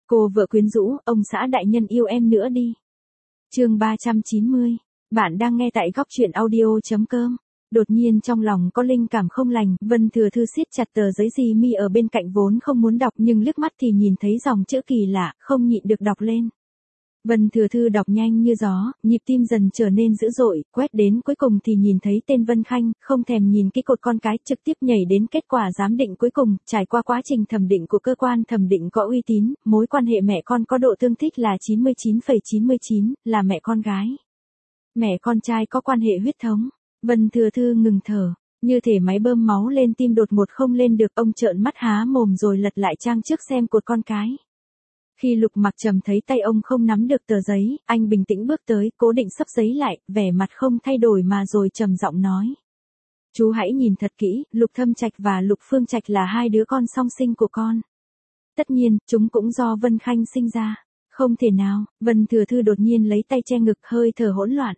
Cô vợ quyến rũ, ông xã đại nhân yêu em nữa đi. Chương 390. Bạn đang nghe tại góc truyện audio.com. Đột nhiên trong lòng có linh cảm không lành, Vân Thừa Thư siết chặt tờ giấy gì mi ở bên cạnh vốn không muốn đọc nhưng liếc mắt thì nhìn thấy dòng chữ kỳ lạ, không nhịn được đọc lên. Vân Thừa Thư đọc nhanh như gió, nhịp tim dần trở nên dữ dội, quét đến cuối cùng thì nhìn thấy tên Vân Khanh, không thèm nhìn cái cột con cái, trực tiếp nhảy đến kết quả giám định cuối cùng, trải qua quá trình thẩm định của cơ quan thẩm định có uy tín, mối quan hệ mẹ con có độ tương thích là 99,99, là mẹ con gái. Mẹ con trai có quan hệ huyết thống. Vân Thừa Thư ngừng thở, như thể máy bơm máu lên tim đột ngột không lên được, ông trợn mắt há mồm rồi lật lại trang trước xem cột con cái. Khi Lục Mặc Trầm thấy tay ông không nắm được tờ giấy, anh bình tĩnh bước tới, cố định sấp giấy lại, vẻ mặt không thay đổi mà rồi trầm giọng nói. Chú hãy nhìn thật kỹ, Lục Thâm Trạch và Lục Phương Trạch là hai đứa con song sinh của con. Tất nhiên, chúng cũng do Vân Khanh sinh ra. Không thể nào, Vân Thừa Thư đột nhiên lấy tay che ngực, hơi thở hỗn loạn.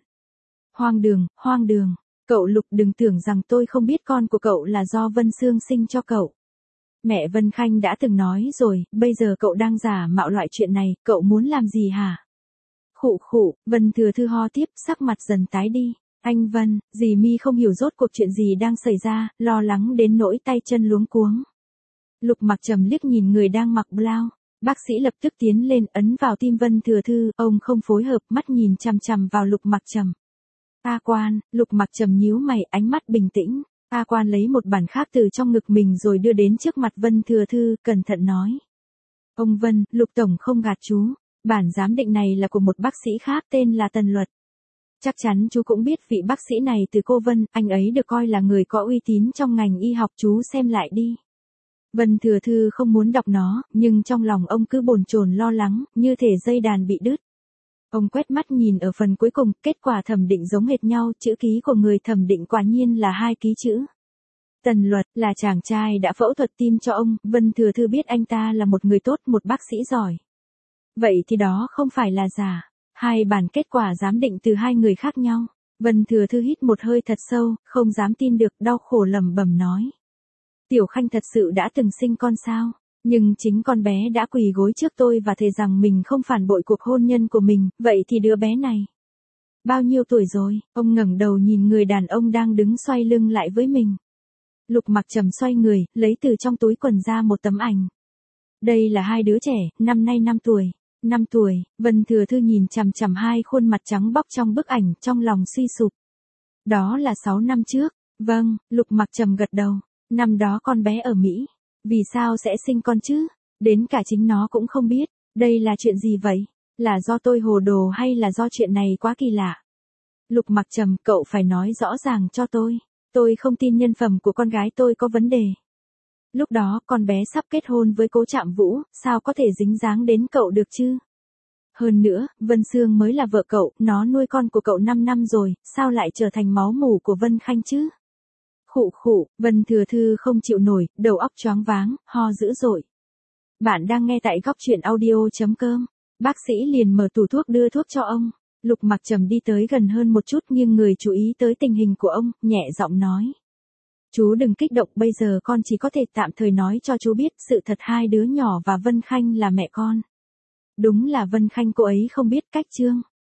Hoang đường, cậu Lục đừng tưởng rằng tôi không biết con của cậu là do Vân Sương sinh cho cậu. Mẹ Vân Khanh đã từng nói rồi, bây giờ cậu đang giả mạo loại chuyện này, cậu muốn làm gì hả? Khụ, Vân Thừa Thư ho tiếp, sắc mặt dần tái đi. Anh Vân, dì mi không hiểu rốt cuộc chuyện gì đang xảy ra, lo lắng đến nỗi tay chân luống cuống. Lục Mặc Trầm liếc nhìn người đang mặc blau. Bác sĩ lập tức tiến lên ấn vào tim Vân Thừa Thư, ông không phối hợp, mắt nhìn chằm chằm vào Lục Mặc Trầm. A Quan, Lục Mặc Trầm nhíu mày, ánh mắt bình tĩnh. A Quan lấy một bản khác từ trong ngực mình rồi đưa đến trước mặt Vân Thừa Thư, cẩn thận nói. Ông Vân, Lục Tổng không gạt chú. Bản giám định này là của một bác sĩ khác tên là Tần Luật. Chắc chắn chú cũng biết vị bác sĩ này từ cô Vân, anh ấy được coi là người có uy tín trong ngành y học, chú xem lại đi. Vân Thừa Thư không muốn đọc nó, nhưng trong lòng ông cứ bồn chồn lo lắng, như thể dây đàn bị đứt. Ông quét mắt nhìn ở phần cuối cùng, kết quả thẩm định giống hệt nhau, chữ ký của người thẩm định quả nhiên là hai ký chữ. Tần Luật là chàng trai đã phẫu thuật tim cho ông, Vân Thừa Thư biết anh ta là một người tốt, một bác sĩ giỏi. Vậy thì đó không phải là giả. Hai bản kết quả giám định từ hai người khác nhau. Vân Thừa Thư hít một hơi thật sâu, không dám tin được, đau khổ lẩm bẩm nói. Tiểu Khanh thật sự đã từng sinh con sao? Nhưng chính con bé đã quỳ gối trước tôi và thề rằng mình không phản bội cuộc hôn nhân của mình, vậy thì đứa bé này bao nhiêu tuổi rồi? Ông ngẩng đầu nhìn người đàn ông đang đứng xoay lưng lại với mình. Lục Mặc Trầm xoay người, lấy từ trong túi quần ra một tấm ảnh. Đây là hai đứa trẻ, năm nay 5 tuổi. 5 tuổi, Vân Thừa Thư nhìn chằm chằm hai khuôn mặt trắng bóc trong bức ảnh, trong lòng suy sụp. Đó là 6 năm trước. Vâng, Lục Mặc Trầm gật đầu. Năm đó con bé ở Mỹ. Vì sao sẽ sinh con chứ? Đến cả chính nó cũng không biết. Đây là chuyện gì vậy? Là do tôi hồ đồ hay là do chuyện này quá kỳ lạ? Lục Mặc Trầm, cậu phải nói rõ ràng cho tôi. Tôi không tin nhân phẩm của con gái tôi có vấn đề. Lúc đó con bé sắp kết hôn với Cố Trạm Vũ, sao có thể dính dáng đến cậu được chứ? Hơn nữa, Vân Sương mới là vợ cậu, nó nuôi con của cậu 5 năm rồi, sao lại trở thành máu mủ của Vân Khanh chứ? Khụ, Vân Thừa Thư không chịu nổi, đầu óc choáng váng, ho dữ dội. Bạn đang nghe tại góc truyện audio.com. Bác sĩ liền mở tủ thuốc đưa thuốc cho ông. Lục Mặc Trầm đi tới gần hơn một chút nhưng người chú ý tới tình hình của ông, nhẹ giọng nói. Chú đừng kích động, bây giờ con chỉ có thể tạm thời nói cho chú biết sự thật, hai đứa nhỏ và Vân Khanh là mẹ con. Đúng là Vân Khanh cô ấy không biết cách Trương.